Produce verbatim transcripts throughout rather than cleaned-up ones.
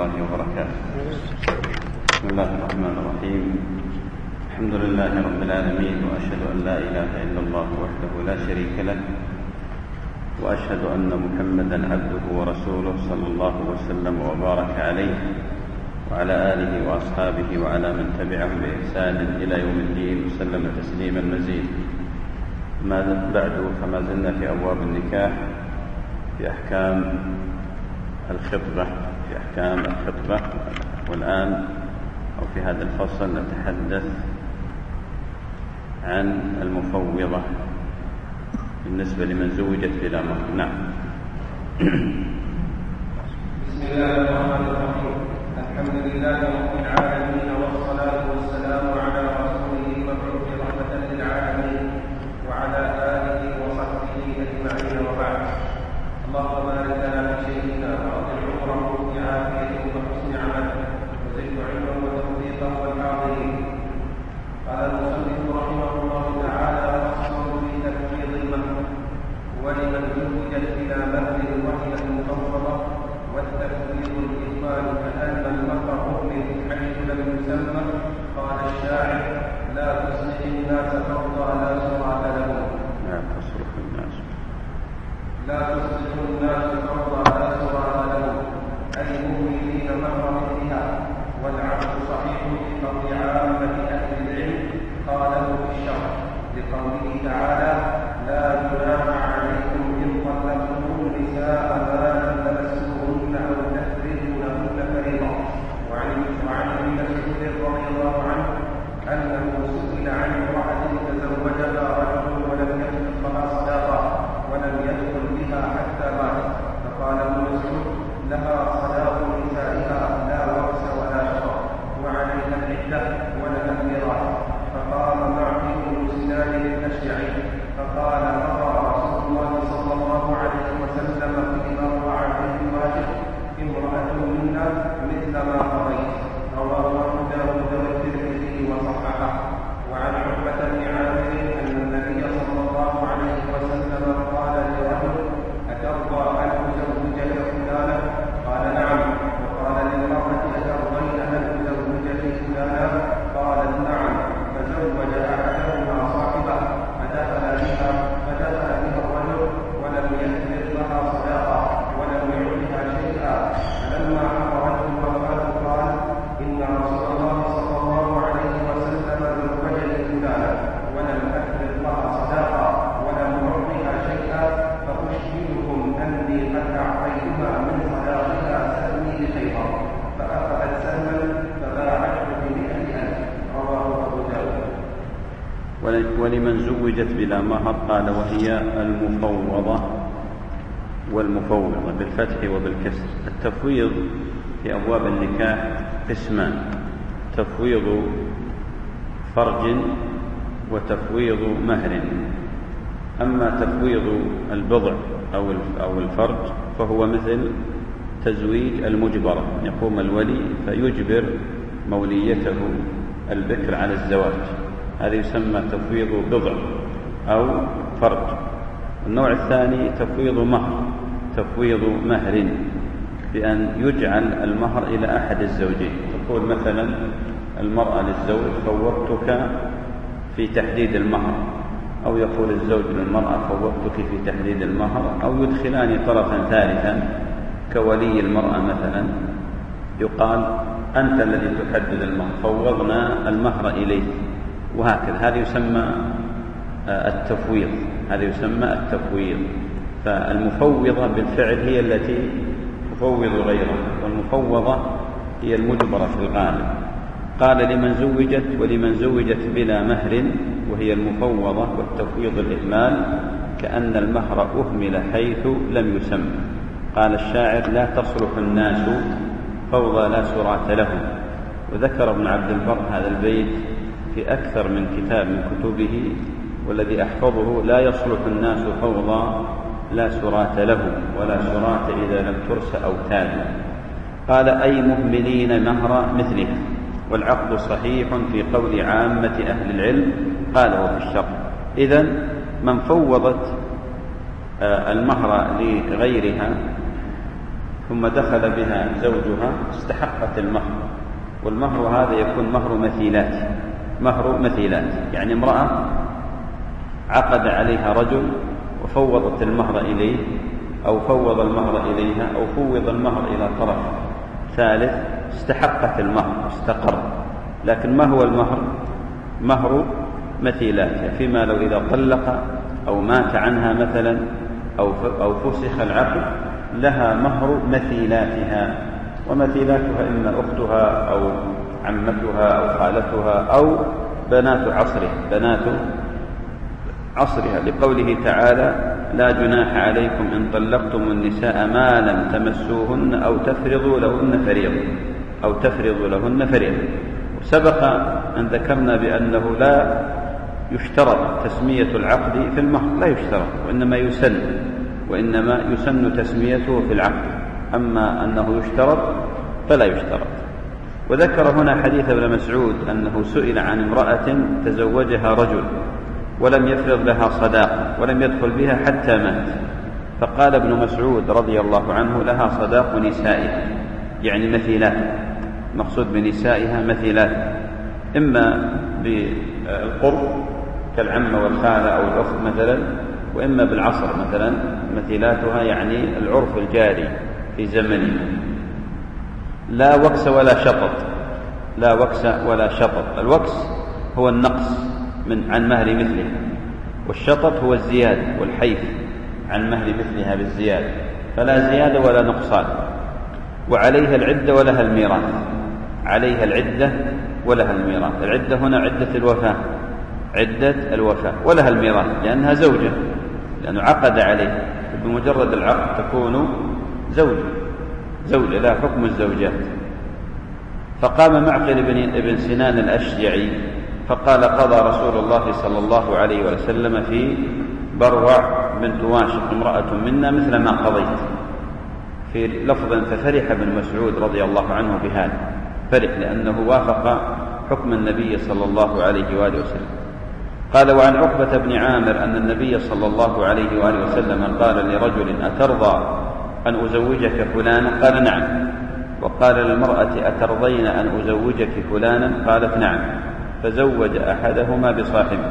الله وبركاته. بسم الله الرحمن الرحيم. الحمد لله رب العالمين، وأشهد أن لا إله إلا الله وحده لا شريك له، وأشهد أن محمدا عبده ورسوله صلى الله وسلم وبارك عليه وعلى آله وأصحابه وعلى من تبعهم بإحسان إلى يوم الدين وسلم تسليما مزيدا. ما بعد، فما زلنا في أبواب النكاح في أحكام الخطبة في أحكام الخطبة والآن أو في هذا الفصل نتحدث عن المفوضة بالنسبة لمن زوجت بلا مهر. نعم. بسم الله الرحمن الرحيم. الحمد لله رب العالمين، والصلاة والسلام على رسوله المبعوث رحمة للعالمين وعلى آله وصحبه أجمعين، وبعد. اللهم بارك لنا في شيخنا وأطل عمره بعافيته وحسن عمله وزد علمه وتوفيقه والحاضرين. قال المصنف رحمه الله تعالى: فصل في تفويض المهر ولمن زوجت بلا مهر وهي المفوضة. والتفويض الإخبار كأن المهر أهمل حيث لم يسمى. قال الشاعر: لا تصلح الناس فرضا لا سرعة لهم. لا تصلح الناس لا تصلح الناس فرضا لا سرعة لهم، أي مهملين مهر مثلها. والعقد صحيح بقول عامة أهل العلم قاله في الشرع، لقوله تعالى: لا جناح عليكم إن طلقتم النساء ما لم تمسوهن أو تفرضوا لهن فريضة. وعن ابن مسعود رضي الله عنه أنه سئل عن امرأة تزوجها رجل ولم يدخل لها صداقة ولم يدخل بها حتى مات، فقال ابن مسعود: لها صداق نسائها لا ورث ولا شرط، وعليها العدة ولها الميراث. فقام معقل بن سنان الأشجعي فقال: قضى رسول الله صلى الله عليه وسلم فيما روى عنه الواجب: امرأة منا مثل ما قضيت. رواه أبو داود والترمذي وصححه. وعن عقبة بن عامر أن النبي صلى الله عليه وسلم قال لرجل: أترضى أن أزوجك فلانا؟ قال: نعم. وقال للمرأة: أترضين أن أزوجك فلانا؟ قالت: نعم. فزوج أحدهما صاحبه فدخل بها فدخل بها الرجل ولم يثبت لها صداقة ولم يعطها شيئا. فلما حضرته الوفاة قال: إن رسول الله صلى الله عليه وسلم زوجني فلانا ولم أثبت لها صداقة ولم أعطها شيئا، فأشهدكم أني قد أعطيتها من صداقها سهمي بخيبر. فأخذت سهما فباعته بمئة ألف. رواه أبو داود. ولمن زوجت بلا مهر قال: وهي المفوضة والمفوضة بالفتح وبالكسر. التفويض في أبواب النكاح قسمان: تفويض فرج وتفويض مهر. أما تفويض البضع أو الفرج فهو مثل تزويج المجبرة، يقوم الولي فيجبر موليته البكر على الزواج، هذا يسمى تفويض بضع أو فرج. النوع الثاني تفويض مهر، تفويض مهر بأن يجعل المهر إلى أحد الزوجين. تقول مثلا المرأة للزوج: فوضتك في تحديد المهر، أو يقول الزوج للمرأة: فوضتك في تحديد المهر، أو يدخلان طرفا ثالثا كولي المرأة مثلا، يقال: أنت الذي تحدد المهر، فوضنا المهر إليك، وهكذا. هذا يسمى التفويض هذا يسمى التفويض. فالمفوضة بالفعل هي التي تفوض غيرها، والمفوضة هي المجبرة في الغالب. قال: لمن زوجت ولمن زوجت بلا مهر وهي المفوضة. والتفويض الإهمال كأن المهر أهمل حيث لم يسمى. قال الشاعر: لا تصلح الناس فوضى لا سرعة لهم. وذكر ابن عبد البر هذا البيت في أكثر من كتاب من كتبه، والذي أحفظه: لا يصلح الناس فوضى لا سرعة لهم، ولا سرعة إذا لم ترس أوتاد. قال: أي مهملين مهر مثلها. والعقد صحيح في قول عامة أهل العلم قاله في الشرع. إذن من فوضت المهر لغيرها ثم دخل بها زوجها استحقت المهر، والمهر هذا يكون مهر مثيلات، مهر مثيلات يعني امرأة عقد عليها رجل وفوضت المهر إليه أو فوض المهر إليها أو فوض المهر إلى طرف ثالث، استحقت المهر استقر. لكن ما هو المهر؟ مهر مثيلات، فيما لو إذا طلق أو مات عنها مثلا أو أو فسخ العقد لها مهر مثيلاتها، ومثيلاتها إما أختها أو عمتها أو خالتها أو بنات عصرها بنات عصرها، لقوله تعالى: لا جناح عليكم إن طلقتم النساء ما لم تمسوهن أو تفرضوا لهن فريضة أو تفرضوا لهن فريضة. وسبق أن ذكرنا بأنه لا يشترط تسمية العقد في المهر، لا يشترط، وإنما يسن وإنما يسن تسميته في العقد، أما أنه يشترط فلا يشترط. وذكر هنا حديث ابن مسعود أنه سئل عن امرأة تزوجها رجل ولم يفرض لها صداق ولم يدخل بها حتى مات، فقال ابن مسعود رضي الله عنه: لها صداق نسائها، يعني مثيلاتها، مقصود بنسائها مثيلاتها، إما بالقرب كالعمة والخالة أو الأخت مثلا، وإما بالعصر مثلا مثيلاتها يعني العرف الجاري في زمنه. لا وكس ولا شطط، لا وكس ولا شطط. الوكس هو النقص من عن مهر مثلها، والشطط هو الزيادة والحيف عن مهر مثلها بالزيادة، فلا زيادة ولا نقصان. وعليها العدة ولها الميراث، عليها العدة ولها الميراث. العدة هنا عدة الوفاة، عدة الوفاة، ولها الميراث لأنها زوجة، لأنه عقد عليه، بمجرد العقد تكون زوجة زوجة لا حكم الزوجات. فقام معقل بن ابن سنان الأشجعي فقال: قضى رسول الله صلى الله عليه وسلم في بروع بنت واشق امرأة منا مثل ما قضيت، في لفظ ففرح ابن مسعود رضي الله عنه بهذا، فرح لأنه وافق حكم النبي صلى الله عليه وآله وسلم. قال: وعن عقبة بن عامر أن النبي صلى الله عليه وآله وسلم قال لرجل: أترضى أن أزوجك فلانا؟ قال: نعم. وقال للمرأة: أترضين أن أزوجك فلانا؟ قالت: نعم. فزوج أحدهما بصاحبه،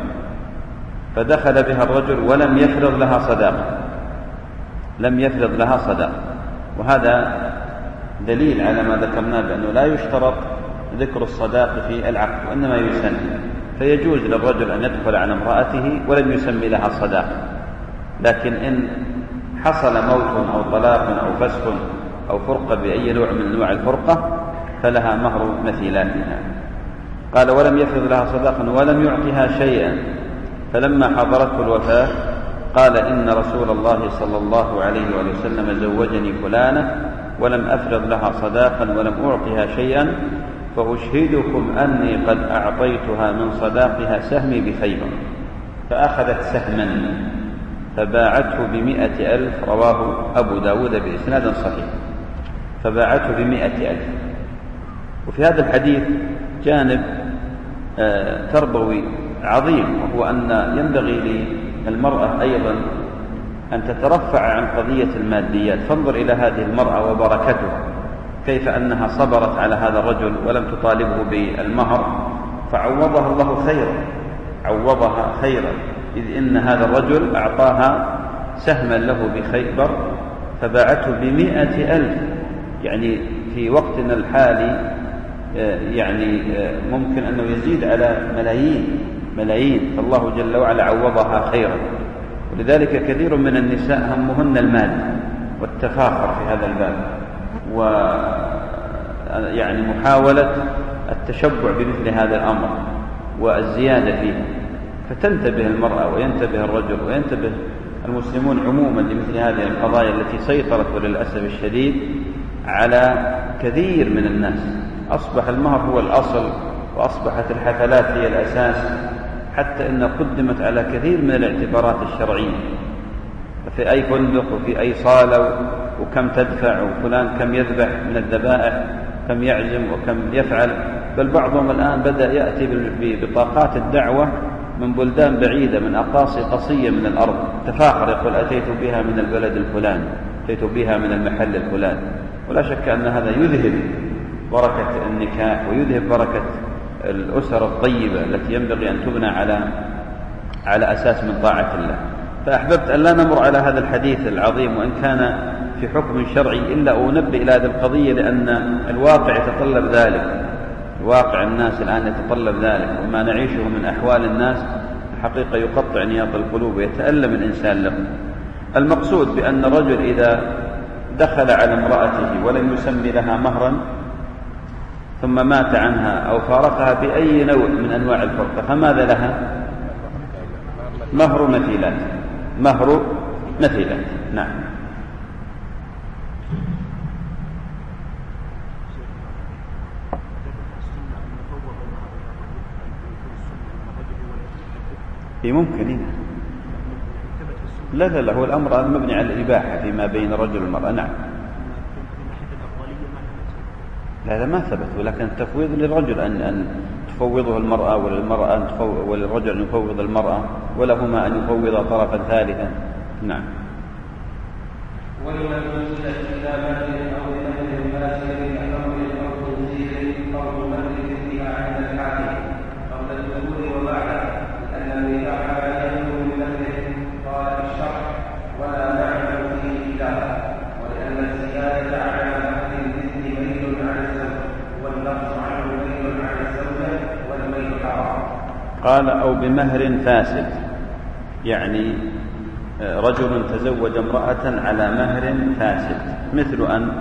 فدخل بها الرجل ولم يفرض لها صداقة، لم يفرض لها صداقة. وهذا دليل على ما ذكرناه بأنه لا يشترط ذكر الصداق في العقد، وإنما يسن، فيجوز للرجل أن يدخل على امرأته ولم يسمي لها صداقة. لكن إن حصل موت أو طلاق أو فسخ أو فرقة بأي نوع من أنواع الفرقة فلها مهر مثيلاتها. قال: ولم يفرض لها صداقا ولم يعطها شيئا، فلما حضرته الوفاة قال: إن رسول الله صلى الله عليه وسلم زوجني فلانة ولم أفرض لها صداقا ولم أعطها شيئا، فأشهدكم أني قد أعطيتها من صداقها سهمي بخيبر. فأخذت سهما فباعته بمئة ألف، رواه أبو داود بإسناد صحيح، فباعته بمئة ألف. وفي هذا الحديث جانب تربوي عظيم، وهو أن ينبغي للمرأة أيضا أن تترفع عن قضية الماديات. فانظر إلى هذه المرأة وبركتها، كيف أنها صبرت على هذا الرجل ولم تطالبه بالمهر، فعوضها الله خيرا، عوضها خيرا، إذ إن هذا الرجل أعطاها سهما له بخيبر فباعته بمئة ألف. يعني في وقتنا الحالي يعني ممكن أنه يزيد على ملايين ملايين، فالله جل وعلا عوضها خيرا. ولذلك كثير من النساء همهن المال والتفاخر في هذا الباب، ويعني محاولة التشبع بمثل هذا الأمر والزيادة فيه، فتنتبه المرأة وينتبه الرجل وينتبه المسلمون عموما لمثل هذه القضايا التي سيطرت وللأسف الشديد على كثير من الناس. أصبح المهر هو الأصل، وأصبحت الحفلات هي الأساس، حتى إن قدمت على كثير من الاعتبارات الشرعية، في أي فندق وفي أي صالة، وكم تدفع، وفلان كم يذبح من الذبائح، كم يعزم وكم يفعل. بل بعضهم الآن بدأ يأتي ببطاقات الدعوة من بلدان بعيدة، من أقاصي قصية من الأرض، تفاخر، يقول: أتيت بها من البلد الفلاني، أتيت بها من المحل الفلاني. ولا شك أن هذا يذهب بركة النكاح ويذهب بركة الأسر الطيبة التي ينبغي أن تبنى على على أساس من طاعة الله. فأحببت أن لا نمر على هذا الحديث العظيم وإن كان في حكم شرعي إلا أنبه إلى هذه القضية، لأن الواقع يتطلب ذلك، واقع الناس الآن يتطلب ذلك، وما نعيشه من أحوال الناس حقيقة يقطع نياط القلوب ويتألم الإنسان له. المقصود بأن الرجل إذا دخل على امرأته ولم يسمي لها مهرا ثم مات عنها أو فارقها بأي نوع من أنواع الفرقة فماذا لها؟ مهر مثيلات، مهر مثيلات. نعم. في ممكن. لا لا لا، هو الأمر مبني على الإباحة فيما بين الرجل والمرأة. نعم. لا لا ما ثبت، ولكن التفويض للرجل أن أن تفوضه المرأة وللمرأة أن تفوض وللرجل أن يفوض المرأة ولهما أن يفوض طرفا ثالثا. نعم. ولمن نزل إلى مهر أو لمهر ماسر كأمر أو تنزيل أو مهر فيها عند الحاكم قبل الدخول وبعده، لأن النكاح لا يكون بمهر قال في الشرع ولا نعلم فيه خلافا، ولأن الزيادة على مهر الإثم ميل على الزوج والنقص عنه ميل على الزوجة والميل حرام. قال أو بمهر فاسد، يعني رجل تزوج امرأة على مهر فاسد، مثل أن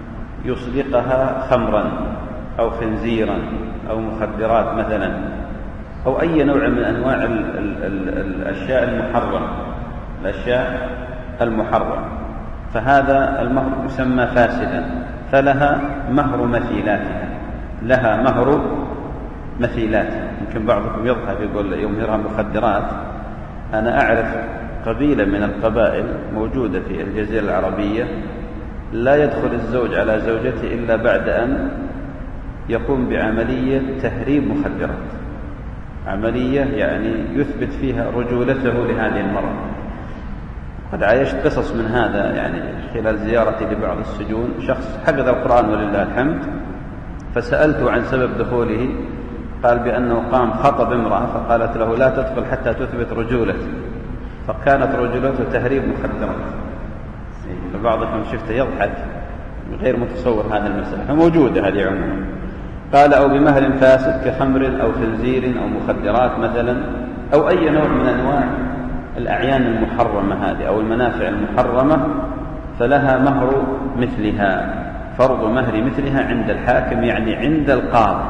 يصدقها خمرا أو خنزيرا أو مخدرات مثلا أو أي نوع من أنواع ال ال ال الأشياء المحرمة الأشياء المحرمة فهذا المهر يسمى فاسدا، فلها مهر مثيلاتها، لها مهر مثيلاتها. يمكن بعضكم يضحك يقول يمهرها مخدرات. أنا أعرف قبيلة من القبائل موجودة في الجزيرة العربية لا يدخل الزوج على زوجته إلا بعد أن يقوم بعملية تهريب مخدرات، عملية يعني يثبت فيها رجولته لهذه المرأة. قد عايشت قصص من هذا يعني خلال زيارتي لبعض السجون، شخص حفظ القرآن ولله الحمد، فسألته عن سبب دخوله قال بأنه قام خطب امرأة فقالت له لا تدخل حتى تثبت رجولته، فكانت رجولته تهريب مخدرات. بعضكم شفته يضحك غير متصور هذا المسألة، فموجودة هذه عموما. قال أو بمهر فاسد كخمر أو خنزير أو مخدرات مثلا أو أي نوع من أنواع الأعيان المحرمة هذه أو المنافع المحرمة، فلها مهر مثلها، فرض مهر مثلها عند الحاكم يعني عند القاضي.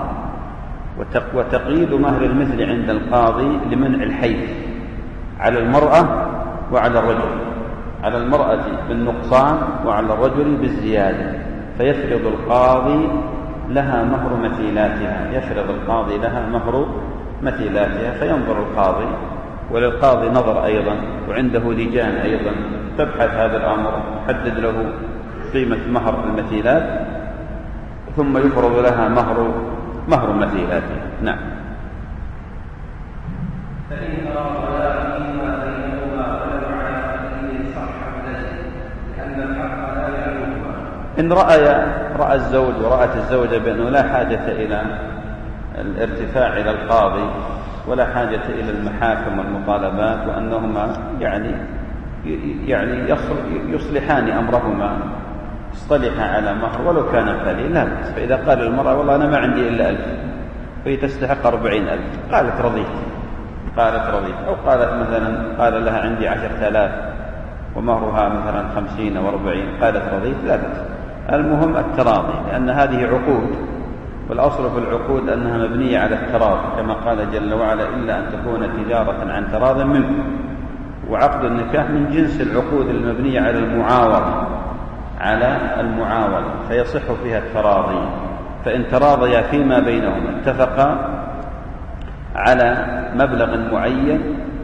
وتقييد مهر المثل عند القاضي لمنع الحيف على المرأة وعلى الرجل، على المرأة بالنقصان وعلى الرجل بالزيادة، فيفرض القاضي لها مهر مثيلاتها، يفرض القاضي لها مهر مثيلاتها، فينظر القاضي، وللقاضي نظر أيضا وعنده لجان أيضا تبحث هذا الأمر، تحدد له قيمة مهر المثيلات ثم يفرض لها مهر مهر مثيلاتها. نعم. فإن رأى فيما بينهما ولو على قليل صح الذي لأن الحق لا يعلمهما. إن رأى رأى الزوج ورأت الزوجة بأنه لا حاجة إلى الارتفاع إلى القاضي ولا حاجة إلى المحاكم والمطالبات، وأنهما يعني يعني يصلحان أمرهما، اصطلحا على مهر ولو كان قليل لا بأس. فإذا قال المرأة والله أنا ما عندي إلا ألف وهي تستحق أربعين ألف، قالت رضيت قالت رضيت أو قالت مثلا قال لها عندي عشرة آلاف ومهرها مثلا خمسين وأربعين، قالت رضيت لا بأس. المهم التراضي، لأن هذه عقود، والأصل في العقود أنها مبنية على التراضي كما قال جل وعلا إلا أن تكون تجارة عن تراض منكم. وعقد النكاح من جنس العقود المبنية على المعاوضة على المعاوضة فيصح فيها التراضي. فإن تراضيا فيما بينهما اتفقا على مبلغ معين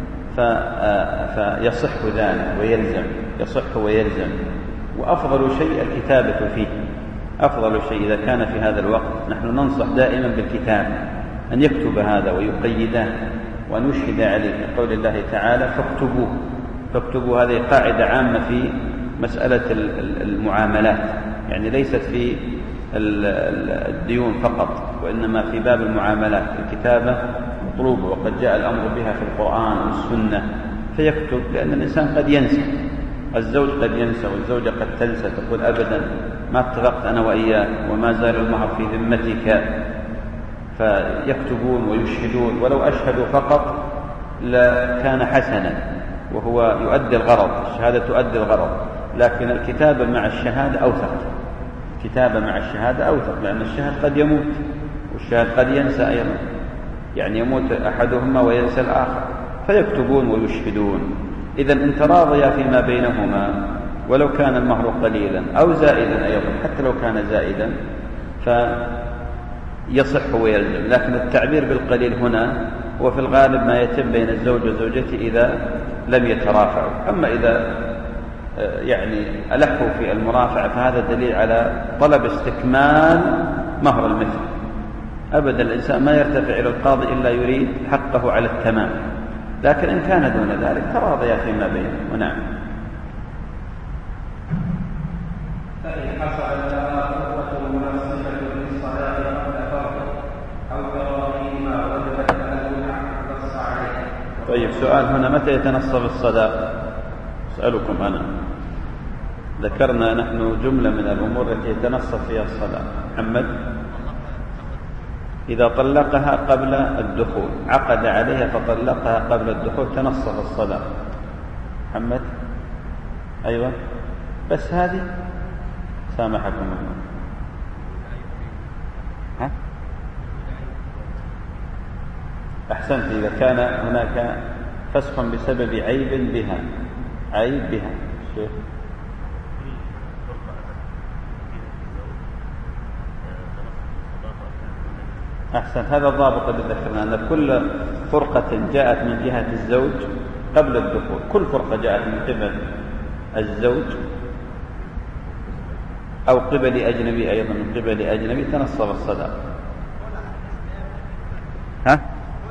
فيصح ذلك ويلزم، يصح ويلزم. وأفضل شيء الكتابة فيه، أفضل شيء إذا كان في هذا الوقت نحن ننصح دائما بالكتاب، أن يكتب هذا ويقيده وأن يشهد عليه، قول الله تعالى فاكتبوه. فاكتبوا هذه قاعدة عامة في مسألة المعاملات، يعني ليست في الديون فقط، وإنما في باب المعاملات. الكتابة مطلوبة، وقد جاء الأمر بها في القرآن والسنة، فيكتب، لأن الإنسان قد ينسى، الزوج قد ينسى والزوجة قد تنسى، تقول أبدا ما اتفقت أنا وإياك وما زال المهر في ذمتك، فيكتبون ويشهدون، ولو أشهدوا فقط لكان حسنا، وهو يؤدي الغرض، الشهادة تؤدي الغرض، لكن الكتابة مع الشهادة أوثق، كتابة مع الشهادة أوثق، لأن الشاهد قد يموت والشاهد قد ينسى أيضا، يعني يموت أحدهما وينسى الآخر، فيكتبون ويشهدون. إذن إن تراضيا فيما بينهما ولو كان المهر قليلا أو زائدا أيضا، حتى لو كان زائدا فيصح ويلزم، لكن التعبير بالقليل هنا هو في الغالب ما يتم بين الزوج وزوجته إذا لم يترافعوا. أما إذا يعني ألحوا في المرافعة فهذا دليل على طلب استكمال مهر المثل. أبدا الإنسان ما يرتفع إلى القاضي إلا يريد حقه على التمام، لكن إن كان دون ذلك تراضيا فيما بينهم. ونعم. فإن حصل لها فرقة مناسبة للصلاة قبل فرض أو تراضيهما وجبت لها نص عليه. طيب، سؤال هنا: متى يتنصب الصداق؟ أسألكم أنا، ذكرنا نحن جملة من الأمور التي يتنصب فيها الصداق. محمد: إذا طلقها قبل الدخول، عقد عليها فطلقها قبل الدخول، تنصف الصداق. محمد: أيوة، بس هذه سامحكم الله. ها؟ أحسنت، إذا كان هناك فسخ بسبب عيب بها، عيب بها. شيخ أحسن، هذا الضابط الذي ذكرنا، أن كل فرقة جاءت من جهة الزوج قبل الدخول، كل فرقة جاءت من قبل الزوج أو قبل أجنبي أيضا من قبل أجنبي تنصب الصداق. ها؟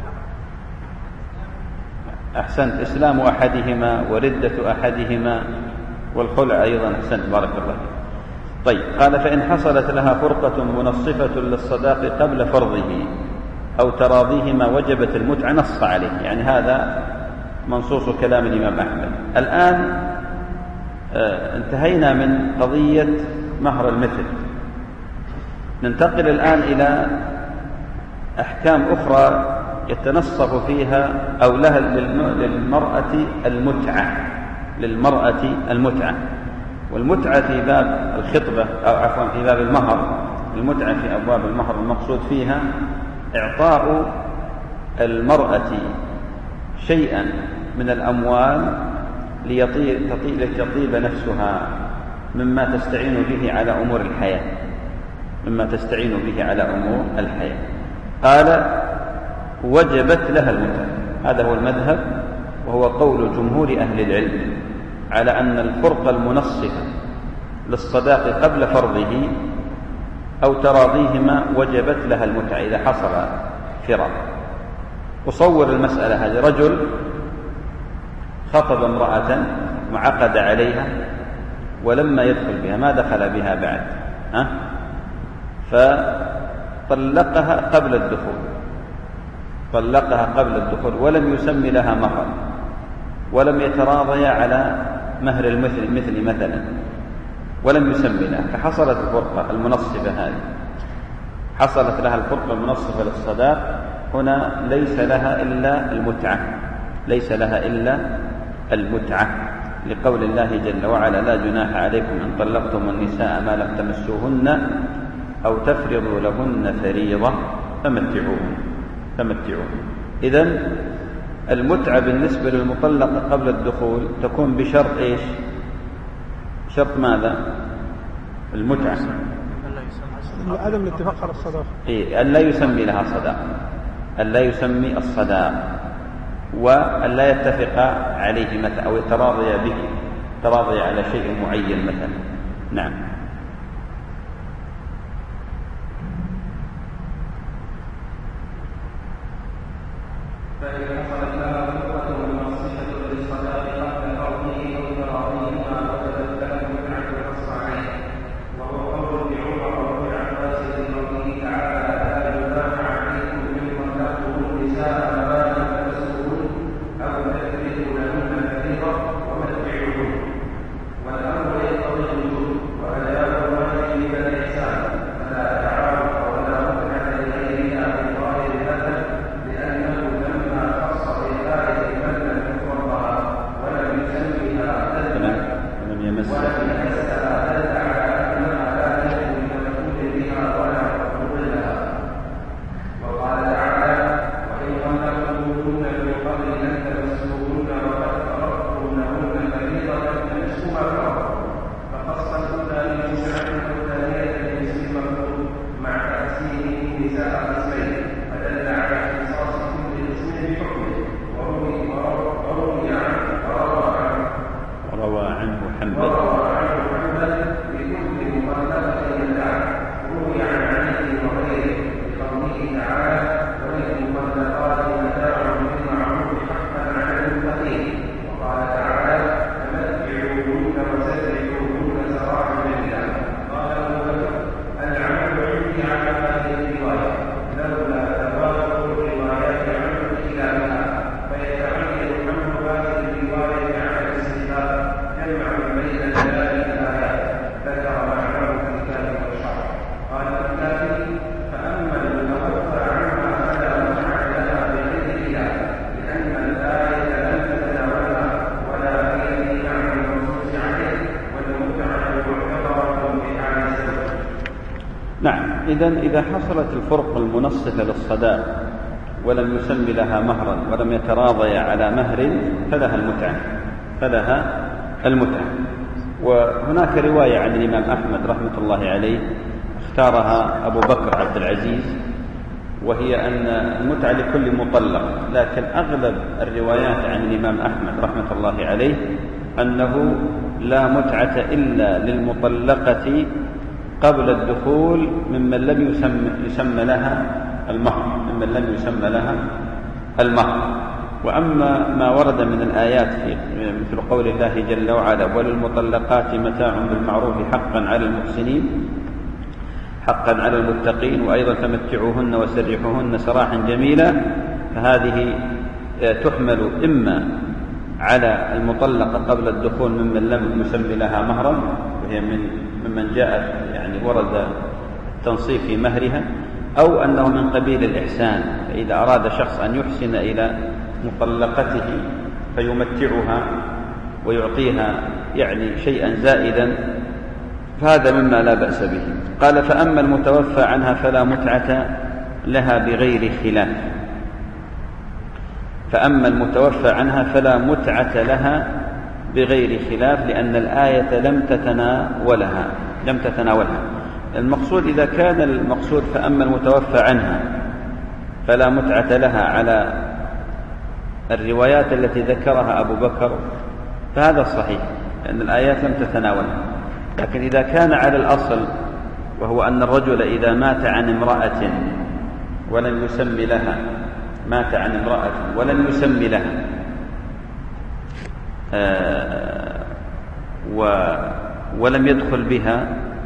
أحسنت، إسلام أحدهما وردة أحدهما والخلع أيضا. أحسنت، بارك الله فيك. طيب، قال: فإن حصلت لها فرقة منصفة للصداق قبل فرضه أو تراضيهما وجبت المتعة، نص عليه، يعني هذا منصوص كلام الإمام أحمد. الآن آه انتهينا من قضية مهر المثل، ننتقل الآن إلى أحكام أخرى يتنصف فيها أو لها للمرأة المتعة، للمرأة المتعة. والمتعة في باب الخطبة أو عفوا في باب المهر، المتعة في أبواب المهر المقصود فيها إعطاء المرأة شيئا من الأموال لتطيب نفسها مما تستعين به على أمور الحياة، مما تستعين به على أمور الحياة. قال: وجبت لها المتعة. هذا هو المذهب، وهو قول جمهور أهل العلم على أن الفرقة المنصفة للصداق قبل فرضه أو تراضيهما وجبت لها المتعة إذا حصل فراق. أصور المسألة هذه: رجل خطب امرأة وعقد عليها ولما يدخل بها، ما دخل بها بعد، ها؟ فطلقها قبل الدخول، طلقها قبل الدخول ولم يسمي لها مهرا ولم يتراضيا على مهر المثل مثل مثلا، ولم يسمي لها، فحصلت الفرقة المنصفة هذه، حصلت لها الفرقة المنصفة للصداق. هنا ليس لها إلا المتعة، ليس لها إلا المتعة، لقول الله جل وعلا: لا جناح عليكم إن طلقتم النساء ما لم تمسوهن أو تفرضوا لهن فريضة فمتعوهن فمتعوهن. إذن المتعة بالنسبة للمطلقة قبل الدخول تكون بشرط إيش؟ شرط ماذا؟ المتعة عدم الاتفاق على الصداق، إيه؟ أن لا يسمي لها صداق، أن لا يسمي الصداق، وأن لا يتفق عليه مثلا أو يتراضي به، تراضي على شيء معين مثلا. نعم. فإن حصلت لها فرقة منصفة للصداق قبل فرضه أو تراضيهما وجبت لها النساء قسمين فدل على اختصاص كل قسم بحكمه وروي وروي عنه وروى عنه حنبل وروى عنه حنبل بكل مطلقة النكاح روي عن علي وغيره بقوله تعالى وللمطلقات متاع بالمعروف حقا على المتقين وقال تعالى فمتعوهن وسرحوهن سراحا جميلا قال ابو بكر العمل عندي على هذه الروايه لولا توافق الروايات عنه بخلافها فيتعين حمل هذه الروايه على الاستحباب جمع بين ذلك الايات ذكر معناه في الكتاب والشرع قال الكافي فاما المتوفى عنها فلا متعه لها بغير خلاف لان الايه لم تتناولها ولا هي في معنى المنصوص عليه والمتعه معتبره بحال الزوج. نعم. إذن إذا حصلت الفرقة المنصفة للصداق ولم يسمي لها مهرا ولم يتراضي على مهر فلها المتعة فلها المتعة. وهناك رواية عن الإمام أحمد رحمة الله عليه اختارها أبو بكر عبد العزيز وهي أن المتعة لكل مطلق، لكن أغلب الروايات عن الإمام أحمد رحمة الله عليه أنه لا متعة إلا للمطلقة قبل الدخول ممن لم يسمى, يسمى لها المهر ممن لم يسمى لها المهر. وأما ما ورد من الآيات في مثل قول الله جل وعلا وللمطلقات متاع بالمعروف حقا على المحسنين حقا على المتقين وأيضا تمتعوهن وسرحوهن سراحا جميلا، فهذه تحمل إما على المطلقة قبل الدخول ممن لم يسمي لها مهرا وهي من ممن جاءت يعني ورد التنصيف في مهرها، أو أنه من قبيل الإحسان، فإذا أراد شخص أن يحسن إلى مطلقته فيمتعها ويعطيها يعني شيئا زائدا فهذا مما لا بأس به. قال فأما المتوفى عنها فلا متعة لها بغير خلاف فأما المتوفى عنها فلا متعة لها بغير خلاف لأن الآية لم تتناولها لم تتناولها المقصود إذا كان المقصود فأما المتوفى عنها فلا متعة لها على الروايات التي ذكرها أبو بكر فهذا الصحيح لأن الآيات لم تتناولها. لكن إذا كان على الأصل وهو أن الرجل إذا مات عن امرأة ولم يسمي لها مات عن امرأة ولم يسمي لها آه و ولم يدخل بها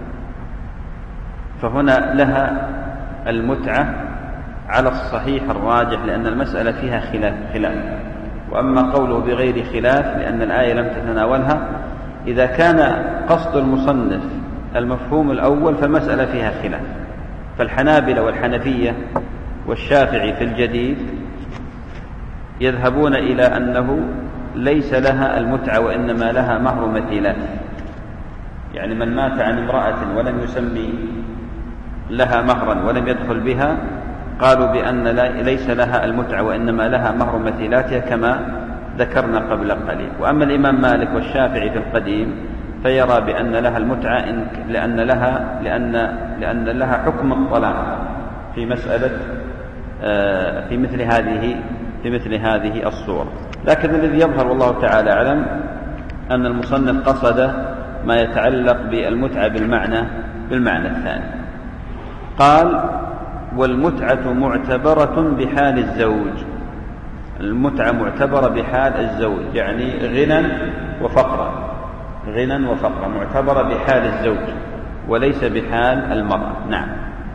فهنا لها المتعة على الصحيح الراجح لأن المسألة فيها خلاف خلاف وأما قوله بغير خلاف لأن الآية لم تتناولها إذا كان قصد المصنف المفهوم الأول فالمسألة فيها خلاف. فالحنابلة والحنفية والشافعي في الجديد يذهبون إلى أنه ليس لها المتعة وإنما لها مهر مثيلات، يعني من مات عن امرأة ولم يسمي لها مهرا ولم يدخل بها قالوا بأن ليس لها المتعة وإنما لها مهر مثيلاتها كما ذكرنا قبل قليل. وأما الإمام مالك والشافعي في القديم فيرى بأن لها المتعة لأن لها لأن لأن لها حكم الطلاق في مسألة في مثل هذه في مثل هذه الصورة. لكن الذي يظهر والله تعالى أعلم أن المصنف قصد ما يتعلق بالمتعة بالمعنى بالمعنى الثاني. قال والمتعة معتبرة بحال الزوج، المتعة معتبرة بحال الزوج يعني غنى وفقرا غنى وفقرا معتبرة بحال الزوج وليس بحال المرأة. نعم.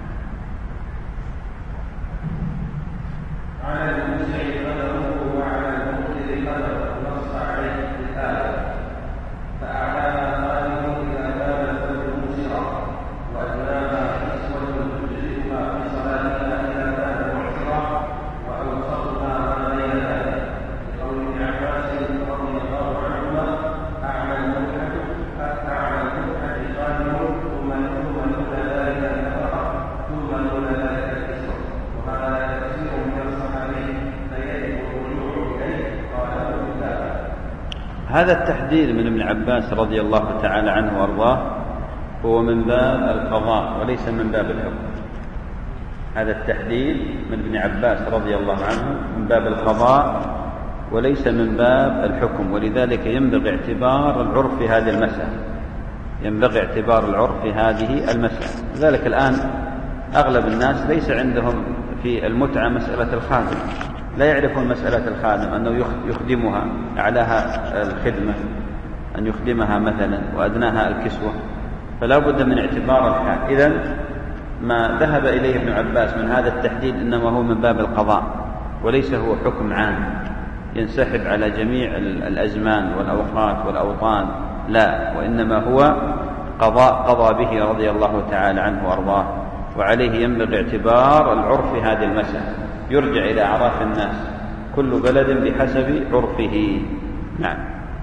على المسيء قدره وعلى المقتدر قدره نص عليه الآية فأعلاها خالد إذا كان الزوج مسرا وأدناها نسوة تجزئها في صلاتها إذا كان معسرا وأوسطها ما بين ذلك لقول ابن عباس رضي الله عنهما أعمى المتعة أعمى المتعة خادم ثم ثم دون ذلك النفقة ثم دون ذلك الكسوة وهذا تفسير من الصحابي فيجب الرجوع إليه قاله الكتاب. هذا التحديد من ابن عباس رضي الله تعالى عنه وارضاه هو من باب القضاء وليس من باب الحكم. هذا التحديد من ابن عباس رضي الله عنه من باب القضاء وليس من باب الحكم، ولذلك ينبغي اعتبار العرف في هذه المسألة، ينبغي اعتبار العرف في هذه المسألة. لذلك الآن أغلب الناس ليس عندهم في المتعة مسألة الخادم، لا يعرفون مسألة الخادم أنه يخدمها أعلاها الخدمة، أن يخدمها مثلا وأدناها الكسوة، فلا بد من اعتبار الحال. إذن ما ذهب إليه ابن عباس من هذا التحديد إنما هو من باب القضاء وليس هو حكم عام ينسحب على جميع الأزمان والأوقات والأوطان، لا، وإنما هو قضاء قضى به رضي الله تعالى عنه وأرضاه، وعليه ينبغي اعتبار العرف في هذه المسألة، يرجع إلى أعراف الناس، كل بلد بحسب عرفه. نعم.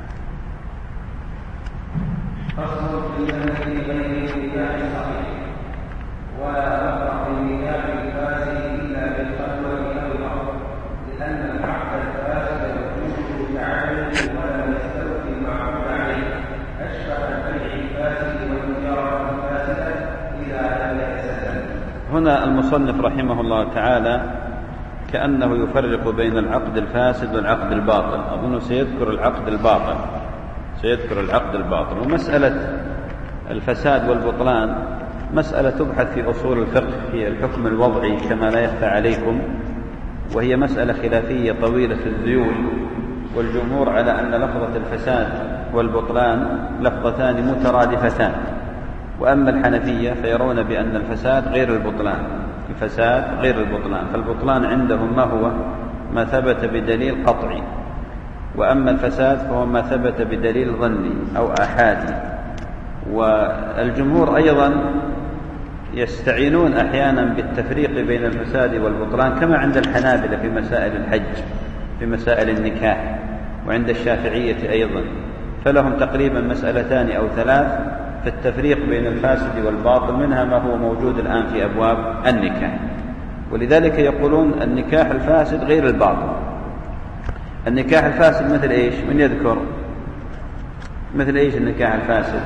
فصل في الذي بين النكاح الصحيح ولا نقع النكاح الفاسد إلا بالخلوة أو الأرض، لأن العقد الفاسد يكون كعدم ولم يستوفي المعقود عليه، أشبه البيع الفاسد والتجارة الفاسدة إذا لم يتسلم. هنا المصنف رحمه الله تعالى كأنه يفرق بين العقد الفاسد والعقد الباطل، أظن سيذكر العقد الباطل سيذكر العقد الباطل ومسألة الفساد والبطلان مسألة تبحث في أصول الفقه في الحكم الوضعي كما لا يخفى عليكم، وهي مسألة خلافية طويلة الذيول، والجمهور على أن لفظة الفساد والبطلان لفظتان مترادفتان، وأما الحنفية فيرون بأن الفساد غير البطلان، الفساد غير البطلان، فالبطلان عندهم ما هو ما ثبت بدليل قطعي، وأما الفساد فهو ما ثبت بدليل ظني أو آحادي. والجمهور أيضا يستعينون أحيانا بالتفريق بين الفساد والبطلان كما عند الحنابلة في مسائل الحج، في مسائل النكاح، وعند الشافعية أيضا، فلهم تقريبا مسألتان أو ثلاث في التفريق بين الفاسد والباطل، منها ما هو موجود الآن في أبواب النكاح. ولذلك يقولون النكاح الفاسد غير الباطل. النكاح الفاسد مثل إيش؟ من يذكر؟ مثل إيش النكاح الفاسد؟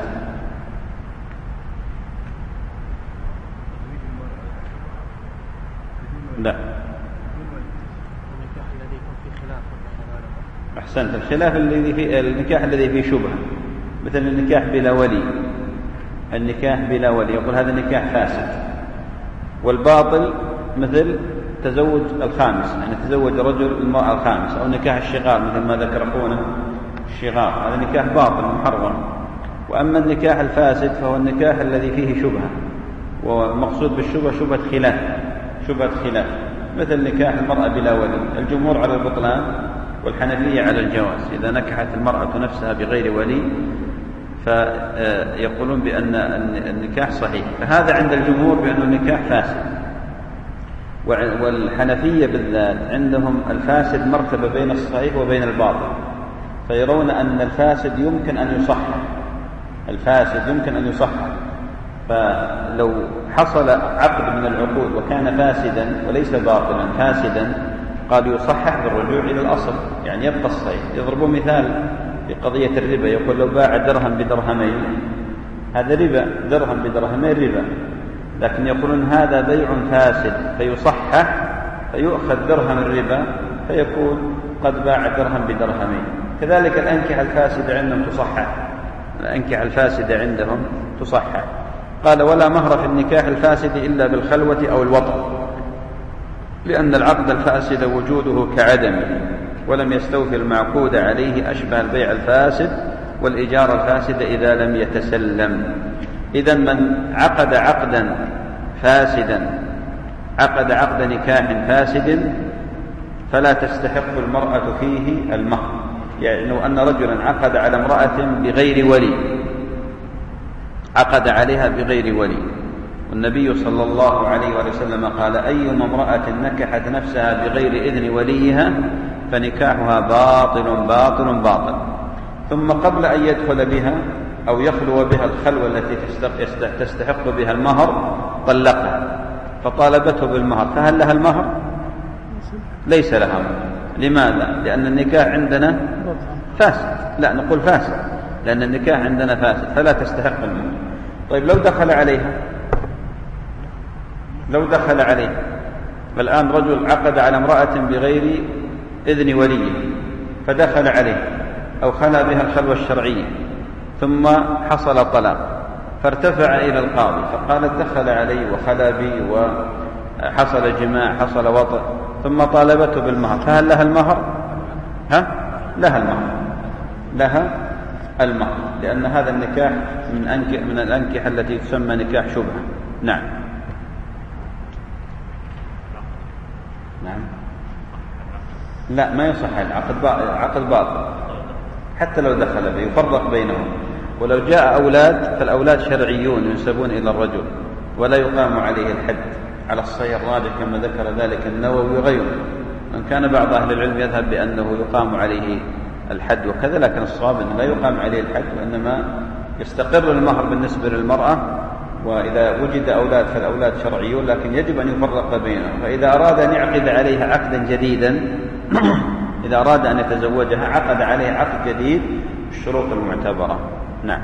لا، أحسنت، الخلاف الذي في النكاح الذي فيه شبهة، مثل النكاح بلا ولي، النكاح بلا ولي يقول هذا نكاح فاسد. والباطل مثل تزوج الخامس، يعني تزوج رجل المرأة الخامس، أو نكاح الشغار مثل ما ذكر أخونا الشغار، هذا نكاح باطل محرم. وأما النكاح الفاسد فهو النكاح الذي فيه شبهة، والمقصود بالشبهة شبهة خلاف، شبهة خلاف، مثل نكاح المرأة بلا ولي، الجمهور على البطلان والحنفية على الجواز، إذا نكحت المرأة نفسها بغير ولي فيقولون بأن النكاح صحيح، فهذا عند الجمهور بأن النكاح فاسد. والحنفية بالذات عندهم الفاسد مرتبة بين الصحيح وبين الباطل، فيرون أن الفاسد يمكن أن يصحح، الفاسد يمكن أن يصحح، فلو حصل عقد من العقود وكان فاسدا وليس باطلا فاسدا قالوا يصحح بالرجوع إلى الأصل، يعني يبقى الصحيح. يضربون مثال بقضية الربا، يقول لو باع درهم بدرهمين هذا ربا، درهم بدرهمين ربا، لكن يقولون هذا بيع فاسد فيصحح فيؤخذ درهم الربا فيكون قد باع درهم بدرهمين. كذلك الأنكحة الفاسدة عندهم تصحح، الأنكحة الفاسدة عندهم تصحح. قال ولا مهر في النكاح الفاسد إلا بالخلوة أو الوطء، لأن العقد الفاسد وجوده كعدمه ولم يستوفي المعقود عليه، أشبه البيع الفاسد والإجارة الفاسدة إذا لم يتسلم. إذن من عقد عقدا فاسدا، عقد عقد نكاح فاسد فلا تستحق المرأة فيه المهر، يعني أن رجلا عقد على امرأة بغير ولي، عقد عليها بغير ولي، والنبي صلى الله عليه وسلم قال أيما امرأة نكحت نفسها بغير إذن وليها فنكاحها باطل باطل باطل. ثم قبل أن يدخل بها أو يخلو بها الخلوة التي تستحق بها المهر طلقها، فطالبته بالمهر، فهل لها المهر؟ ليس لها مهر. لماذا؟ لأن النكاح عندنا فاسد، لا نقول فاسد لأن النكاح عندنا فاسد فلا تستحق المهر. طيب لو دخل عليها، لو دخل عليها فالآن رجل عقد على امرأة بغير إذن وليه فدخل عليه أو خلا بها الخلوة الشرعية ثم حصل طلاق فارتفع إلى القاضي فقال دخل علي وخلا بي وحصل جماع حصل وطئ ثم طالبته بالمهر، فهل لها المهر؟ ها؟ لها المهر، لها المهر، لأن هذا النكاح من أنك من الأنكحة التي تسمى نكاح شبهة. نعم. نعم. لا، ما يصح العقد، عقد باطل حتى لو دخل به، يفرق بينهم. ولو جاء أولاد فالأولاد شرعيون ينسبون إلى الرجل ولا يقام عليه الحد على الصحيح الراجح كما ذكر ذلك النووي وغيره، وإن كان بعض أهل العلم يذهب بأنه يقام عليه الحد وكذا، لكن الصواب أنه لا يقام عليه الحد وإنما يستقر المهر بالنسبة للمرأة، وإذا وجد أولاد فالأولاد شرعيون لكن يجب أن يفرق بينهم. فإذا أراد أن يعقد عليها عقدا جديدا إذا أراد أن يتزوجها عقد عليها عقد جديد بالشروط المعتبرة. نعم.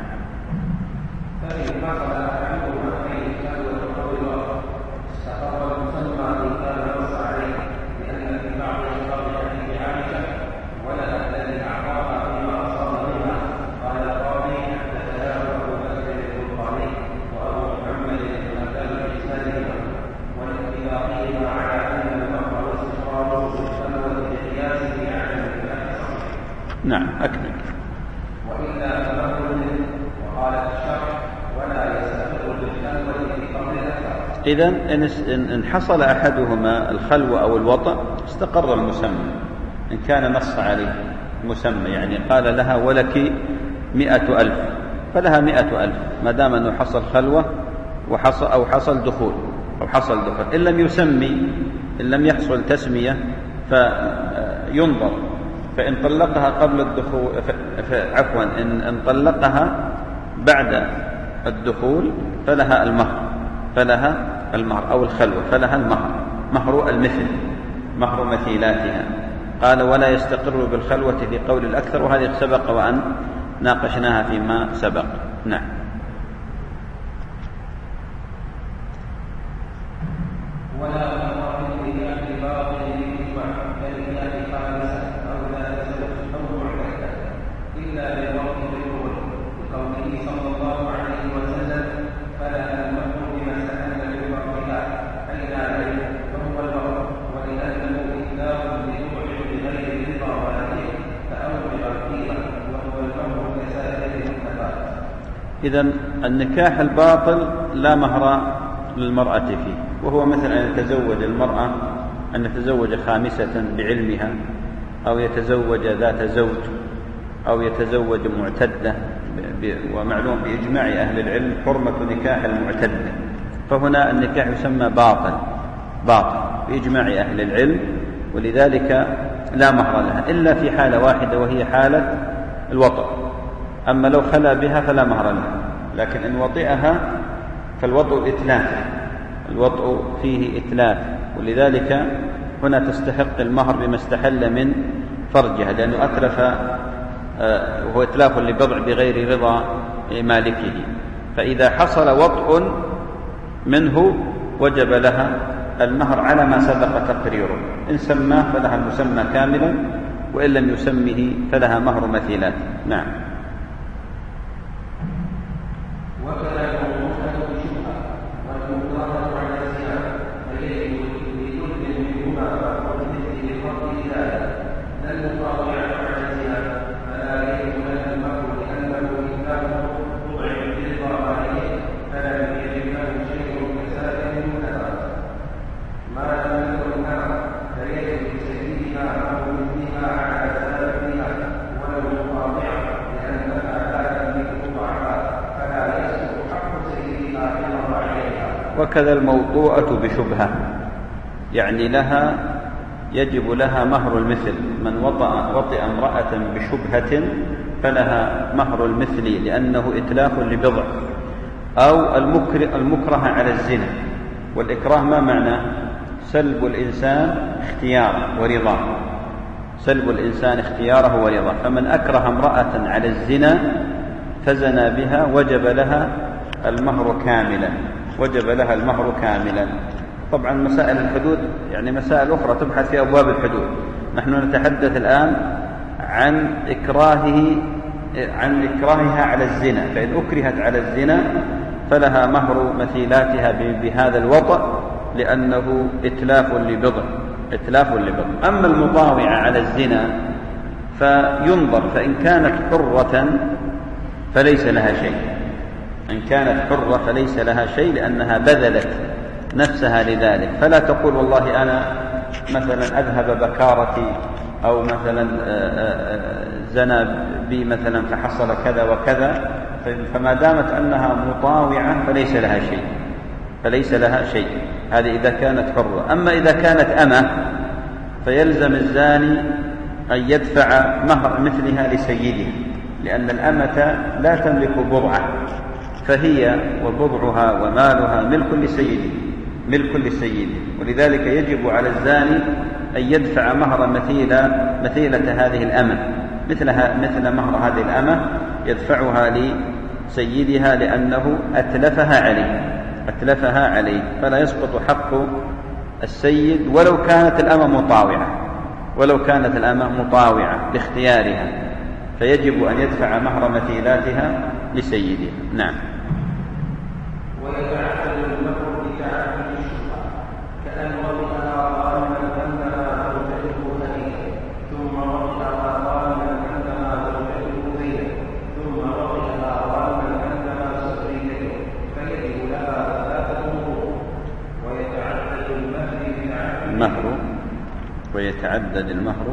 نعم أكمل. وإلا فمثل وقال الشرع ولا يستقر بالخلوة في قبل الأكثر. إذن إن حصل أحدهما الخلوة أو الوطأ استقر المسمى، إن كان نص عليه مسمى يعني قال لها ولك مئة ألف فلها مئة ألف ما دام أنه حصل خلوة وحصل أو حصل دخول أو حصل دخول. إن لم يسمي إن لم يحصل تسمية فينظر، فإن طلقها قبل الدخول عفوا إن, إن طلقها بعد الدخول فلها المهر فلها المهر أو الخلوة فلها المهر، مهر المثل، مهر مثيلاتها. قال ولا يستقر بالخلوة في قول الأكثر، وهذه سبق وأن ناقشناها فيما سبق. نعم. ولا إذن النكاح الباطل لا مهر للمرأة فيه، وهو مثل أن يتزوج المرأة أن يتزوج خامسة بعلمها، أو يتزوج ذات زوج، أو يتزوج معتدة، ومعلوم بإجماع أهل العلم حرمة نكاح المعتدة، فهنا النكاح يسمى باطل باطل بإجماع أهل العلم، ولذلك لا مهر لها إلا في حالة واحدة وهي حالة الوطأ. أما لو خلا بها فلا مهر لها، لكن إن وطئها فالوطء إتلاف، الوطء فيه إتلاف، ولذلك هنا تستحق المهر بما استحل من فرجها، لأنه أتلف وهو إتلاف لبضع بغير رضا مالكه. فإذا حصل وطء منه وجب لها المهر على ما سبق تقريره، إن سماه فلها المسمى كاملا، وإن لم يسمه فلها مهر مثيلات. نعم. وكذا الموطوءة بشبهة، يعني لها يجب لها مهر المثل، من وطأ وطئ امرأة بشبهة فلها مهر المثل لأنه إتلاف لبضع، أو المكره على الزنا. والإكراه ما معنى؟ سلب الإنسان اختياره ورضاه، سلب الإنسان اختياره ورضاه. فمن أكره امرأة على الزنا فزنى بها وجب لها المهر كاملا، وجب لها المهر كاملا. طبعا مسائل الحدود يعني مسائل أخرى تبحث في أبواب الحدود. نحن نتحدث الآن عن إكراهه عن إكراهها على الزنا، فإن أكرهت على الزنا فلها مهر مثيلاتها بهذا الوطأ لأنه إتلاف لبضع إتلاف لبضع. أما المطاوعة على الزنا فينظر، فإن كانت حرة فليس لها شيء، إن كانت حرة فليس لها شيء لأنها بذلت نفسها لذلك. فلا تقول والله أنا مثلا أذهب بكارتي أو مثلا زنى بي مثلا فحصل كذا وكذا، فما دامت أنها مطاوعة فليس لها شيء فليس لها شيء هذه إذا كانت حرة. أما إذا كانت أمة فيلزم الزاني أن يدفع مهر مثلها لسيدها، لأن الأمة لا تملك بضعة، فهي وبضعها ومالها ملك لسيده ملك لسيده ولذلك يجب على الزاني أن يدفع مهر مثيلة مثيلة هذه الأمة، مثلها مثل مهر هذه الأمة يدفعها لسيدها لأنه أتلفها عليه أتلفها عليه فلا يسقط حق السيد ولو كانت الأمة مطاوعة ولو كانت الأمة مطاوعة لاختيارها، فيجب أن يدفع مهر مثيلاتها لسيدها. نعم. ويتعدد المهر بتعدد الشبهة، كأن وطئها ظالما أنها زوجته هدية، ثم وطئها ظالما أنها زوجته زينب، ثم وطئها ظالما أنها سريته، فيجب لها ثلاثة مهور. ويتعدد المهر بتعدد المهر ويتعدد المهر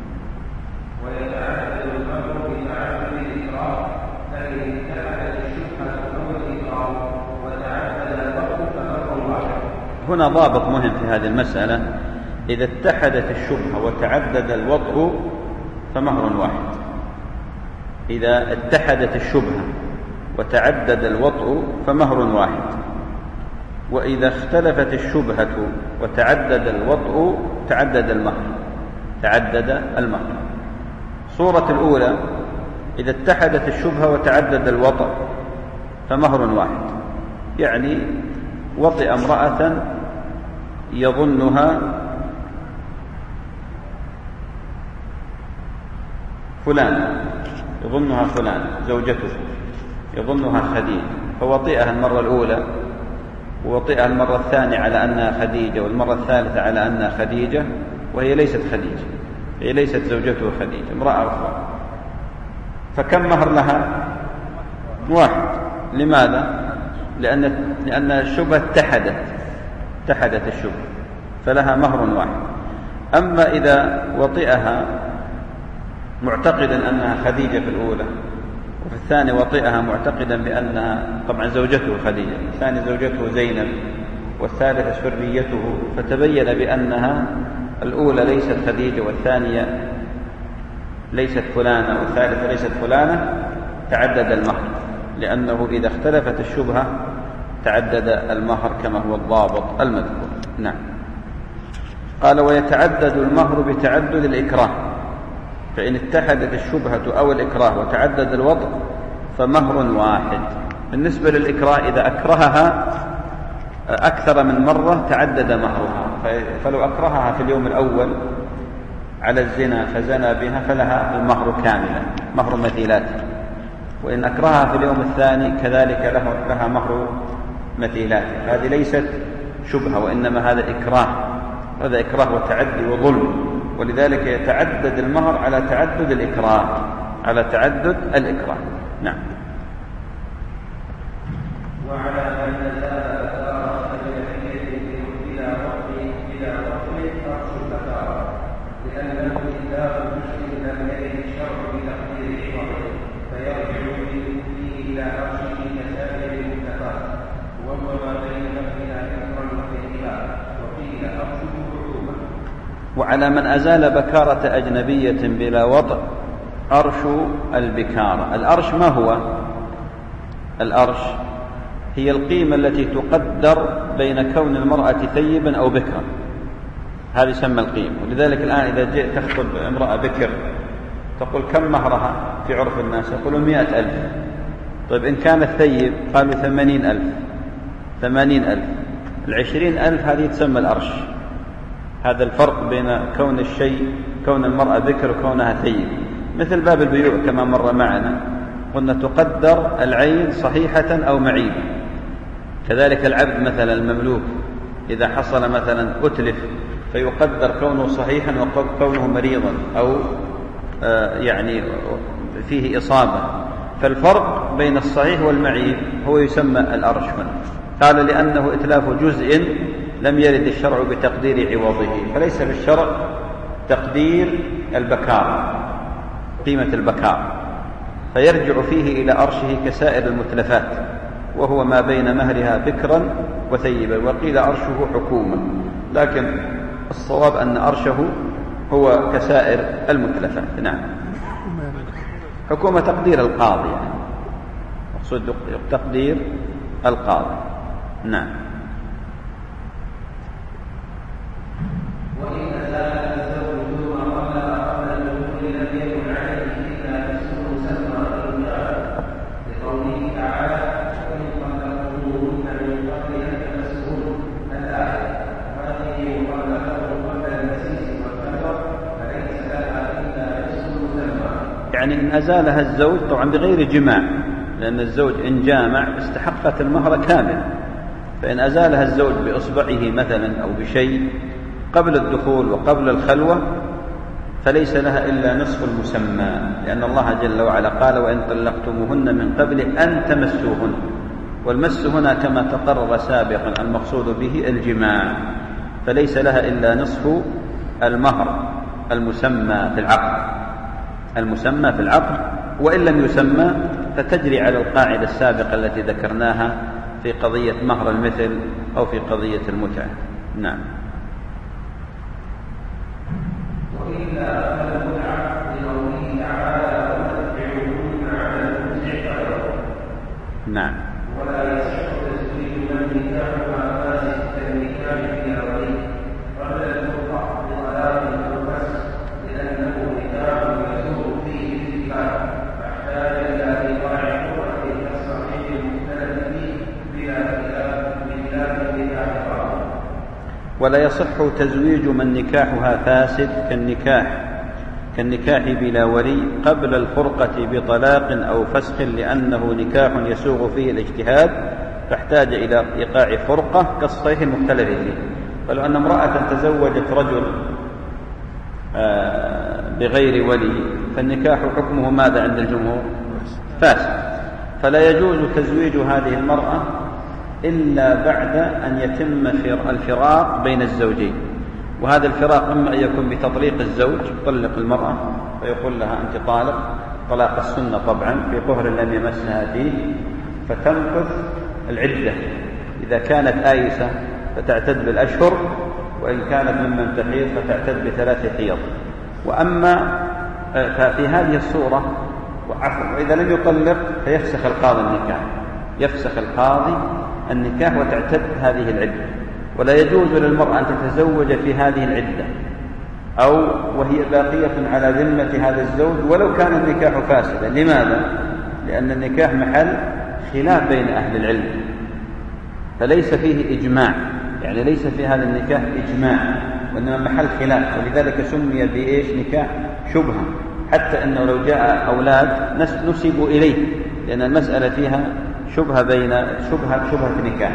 ويتعدد المهر بتعدد الإكراه، فإن اتحدت الشبهة أو الإكراه وتعدد المهر فمهر واحد. هنا ضابط مهم في هذه المسألة: إذا اتحدت الشبهة وتعدد الوطء فمهر واحد. إذا اتحدت الشبهة وتعدد الوطء فمهر واحد، وإذا اختلفت الشبهة وتعدد الوطء تعدد المهر تعدد المهر. صورة الأولى: إذا اتحدت الشبهة وتعدد الوطء فمهر واحد، يعني وطئ امرأة يظنها فلان يظنها فلان زوجته يظنها خديجة، فوطئها المرة الأولى ووطئها المرة الثانية على أنها خديجة والمرة الثالثة على أنها خديجة وهي ليست خديجة، هي ليست زوجته خديجة، امرأة أخرى. فكم مهر لها؟ واحد. لماذا؟ لأن لأن الشبهة اتحدت اتحدت الشبهة فلها مهر واحد. أما إذا وطئها معتقدا أنها خديجة في الأولى، وفي الثاني وطئها معتقدا بأنها طبعا زوجته خديجة، الثاني زوجته زينب، والثالثة سريته، فتبين بأنها الأولى ليست خديجة والثانية ليست فلانة والثالثة ليست فلانة، تعدد المهر، لأنه إذا اختلفت الشبهة تعدد المهر كما هو الضابط المذكور. نعم. قال: ويتعدد المهر بتعدد الإكراه، فإن اتحدت الشبهة أو الإكراه وتعدد الوطء فمهر واحد. بالنسبة للإكراه إذا أكرهها أكثر من مرة تعدد مهرها، فلو أكرهها في اليوم الأول على الزنا فزنى بها فلها المهر كاملا مهر مثيلاته، وإن أكرهها في اليوم الثاني كذلك له لها مهر مثيلاته. هذه ليست شبهة وإنما هذا إكراه، هذا إكراه وتعدي وظلم، ولذلك يتعدد المهر على تعدد الإكراه على تعدد الإكراه. نعم. وعلى أن زال أثار الجاهلية إلى وقت إلى وقت فرش البكارة، لأنه إذا المسلم لم يرد الشرع بتقدير عوضه فيرجع فيه إلى عرشه كسائر المكتفات، وهو ما بين نفسنا كثرا وكثيرا، وقيل أرشه عقوبة. وعلى من أزال بكارة أجنبية بلا وطء أرش البكارة. الأرش ما هو؟ الأرش هي القيمة التي تقدر بين كون المرأة ثيبا أو بكرا، هذا يسمى القيمة. ولذلك الآن إذا جئت تخطب امرأة بكر تقول كم مهرها في عرف الناس؟ يقولون مئة ألف. طيب إن كانت ثيب قالوا ثمانين ألف ثمانين ألف. العشرين ألف هذه تسمى الأرش. هذا الفرق بين كون الشيء، كون المرأة ذكر وكونها ثيب. مثل باب البيوع كما مر معنا، قلنا تقدر العين صحيحة أو معيبة. كذلك العبد مثلا المملوك إذا حصل مثلا أتلف فيقدر كونه صحيحا وكونه مريضا أو آه يعني فيه إصابة. فالفرق بين الصحيح والمعيب هو يسمى الأرش هنا. قال لأنه إتلاف جزء لم يرد الشرع بتقدير عوضه، فليس بالشرع تقدير البكار، قيمة البكار، فيرجع فيه إلى أرشه كسائر المتلفات، وهو ما بين مهرها بكرا وثيبا. وقيل أرشه حكومة، لكن الصواب أن أرشه هو كسائر المتلفات. نعم، حكومة تقدير القاضي، يعني مقصود تقدير القاضي. نعم. وإن أزال الزوج ثم قبل قبل الدخول لم يكن عليه إلا اسم مسمى الرجال، لقوله تعالى: وإن طلقتموهن من قبل أن تمسوهن، الآية. هذه مطلقة قبل المسيس والكفر فليس لها إلا اسم مسمى. يعني إن أزالها الزوج طبعا بغير جماع، لأن الزوج إن جامع استحقت المهر كامل، فإن أزالها الزوج بإصبعه مثلا أو بشيء قبل الدخول وقبل الخلوة فليس لها إلا نصف المسمى، لأن الله جل وعلا قال: وإن طلقتموهن من قبل أن تمسوهن. والمس هنا كما تقرر سابقا المقصود به الجماع، فليس لها إلا نصف المهر المسمى في العقد، المسمى في العقد. وإن لم يسمى فتجري على القاعدة السابقة التي ذكرناها في قضية مهر المثل أو في قضية المتعة. نعم. وإلا فالمتعة لقوله تعالى: ومتعوهن على المسع قدره. نعم. ولا يصح تزويج من نكاحها فاسد كالنكاح بلا ولي قبل الفرقة بطلاق أو فسخ، لأنه نكاح يزول فيه الاتفاق، فاحتاج إلى إيقاع الفرقة كالصحيح المختلف فيه بلا خلاف بخلاف نكاح الفرقة. ولا يصح تزويج من نكاحها فاسد كالنكاح كالنكاح بلا ولي قبل الفرقة بطلاق أو فسخ، لأنه نكاح يسوغ فيه الاجتهاد فاحتاج إلى إيقاع فرقة كالصحيح المختلف فيه. فلو أن امرأة تزوجت رجل بغير ولي فالنكاح حكمه ماذا عند الجمهور؟ فاسد. فلا يجوز تزويج هذه المرأة إلا بعد أن يتم الفراق بين الزوجين. وهذا الفراق إما أن يكون بتطليق الزوج، يطلق المرأة فيقول لها أنت طالق، طلاق السنة طبعا، في طهر لم يمسها فيه، فتمكث العدة. إذا كانت آيسة فتعتد بالأشهر، وإن كانت ممن تحيض فتعتد بثلاث حيض. وأما ففي هذه الصورة وعفوا وإذا لم يطلق فيفسخ القاضي النكاح، يفسخ القاضي النكاح وتعتد هذه العدة. ولا يجوز للمرأة أن تتزوج في هذه العدة أو وهي باقية على ذمة هذا الزوج ولو كان النكاح فاسدا. لماذا؟ لأن النكاح محل خلاف بين أهل العلم، فليس فيه إجماع، يعني ليس في هذا النكاح إجماع، وإنما محل خلاف، ولذلك سمي بإيش؟ نكاح شبهة. حتى أنه لو جاء أولاد نسبوا إليه، لأن المسألة فيها شبهة بين شبهة شبهة نكاح.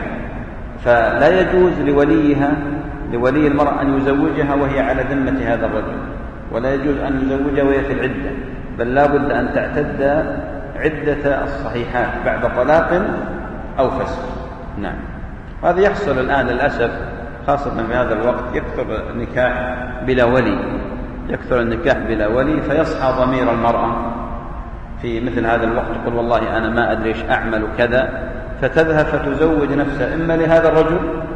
فلا يجوز لوليها لولي المرأة أن يزوجها وهي على ذمة هذا الرجل، ولا يجوز أن يزوجها وهي في العدة، بل لا بد أن تعتد عدة الصحيحات بعد طلاق أو فسخ. نعم. هذا يحصل الآن للأسف، خاصة في هذا الوقت يكثر النكاح بلا ولي، يكثر النكاح بلا ولي، فيصحى ضمير المرأة في مثل هذا الوقت، تقول والله أنا ما أدري إيش أعمل كذا، فتذهب فتزوج نفسها إما لهذا الرجل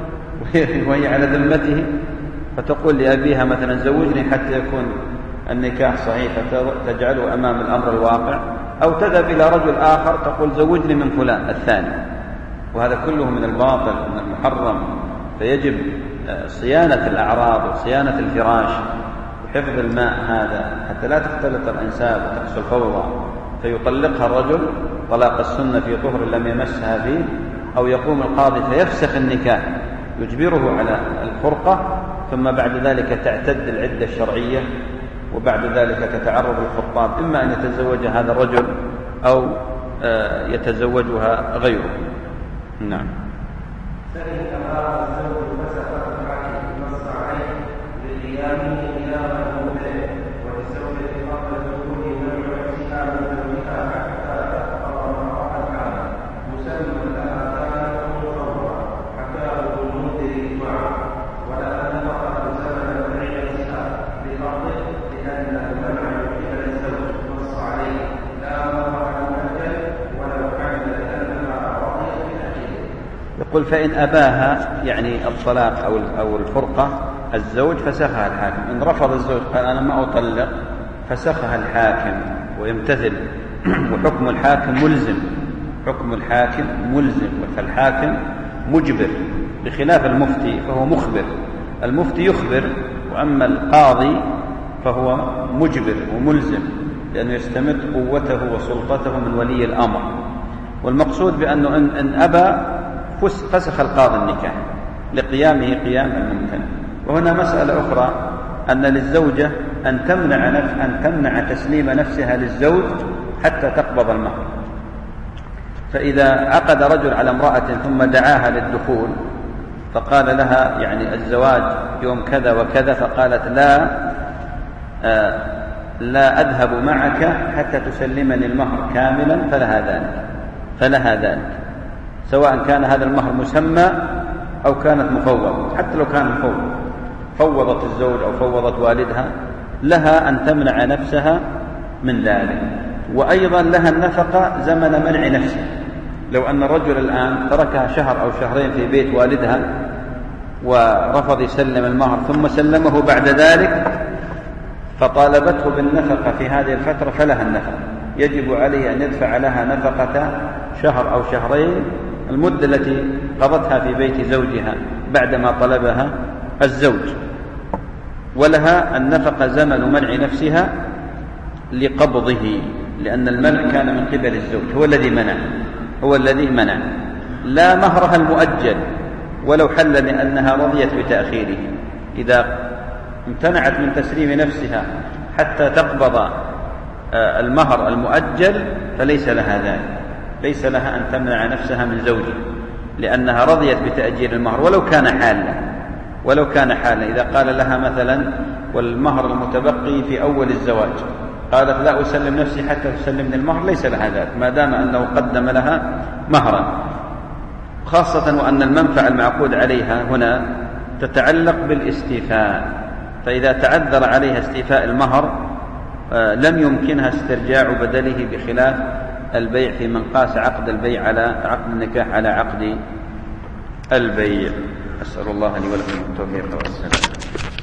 وهي على ذمته، فتقول لأبيها مثلا زوجني حتى يكون النكاح صحيح، فتجعله أمام الأمر الواقع، أو تذهب إلى رجل آخر تقول زوجني من فلان الثاني. وهذا كله من الباطل، من المحرم. فيجب صيانة الأعراض وصيانة الفراش وحفظ الماء هذا حتى لا تختلط الأنساب وتحصل فوضى، فيطلقها الرجل طلاق السنة في طهر لم يمسها فيه، أو يقوم القاضي فيفسخ النكاح يجبره على الفرقة، ثم بعد ذلك تعتد العدة الشرعية، وبعد ذلك تتعرض الخطاب إما أن يتزوج هذا الرجل أو يتزوجها غيره. نعم. يقول فإن أباها يعني الطلاق أو أو الفرقة الزوج فسخها الحاكم، إن رفض الزوج قال أنا ما أطلق فسخها الحاكم ويمتثل، وحكم الحاكم ملزم، حكم الحاكم ملزم، فالحاكم مجبر بخلاف المفتي فهو مخبر. المفتي يخبر، وأما القاضي فهو مجبر وملزم لأنه يستمد قوته وسلطته من ولي الأمر. والمقصود بأنه إن, إن أبى فسخ القاضي النكاح لقيامه قيام الممتنع. وهنا مسألة أخرى، أن للزوجة أن تمنع نفس أن تمنع تسليم نفسها للزوج حتى تقبض المهر. فإذا عقد رجل على امرأة ثم دعاها للدخول فقال لها يعني الزواج يوم كذا وكذا، فقالت لا آه لا أذهب معك حتى تسلمني المهر كاملا، فلها ذلك فلها ذلك سواء كان هذا المهر مسمى أو كانت مفوضة. حتى لو كان مفوض فوضت الزوج أو فوضت والدها، لها أن تمنع نفسها من ذلك. وأيضا لها النفقة زمن منع نفسها. لو أن الرجل الآن تركها شهر أو شهرين في بيت والدها ورفض يسلم المهر ثم سلمه بعد ذلك فطالبته بالنفقة في هذه الفترة فلها النفقة، يجب عليه أن يدفع لها نفقة شهر أو شهرين، المدة التي قضتها في بيت زوجها بعدما طلبها الزوج. ولها النفقة زمن منع نفسها لقبضه، لأن المنع كان من قبل الزوج، هو الذي منع هو الذي منع لا مهرها المؤجل ولو حل لأنها رضيت بتأخيره. إذا امتنعت من تسليم نفسها حتى تقبض المهر المؤجل فليس لها ذلك، ليس لها أن تمنع نفسها من زوجها لأنها رضيت بتأجيل المهر ولو كان حالا ولو كان حالا إذا قال لها مثلا والمهر المتبقي في أول الزواج قالت لا أسلم نفسي حتى تسلمني المهر، ليس لها ذلك ما دام أنه قدم لها مهرا، خاصة وأن المنفعة المعقود عليها هنا تتعلق بالاستيفاء. فإذا تعذر عليها استيفاء المهر لم يمكنها استرجاع بدله، بخلاف البيع في من قاس عقد البيع على عقد النكاح على عقد البيع. أسأل الله لي ولكم التوفيق والسلام.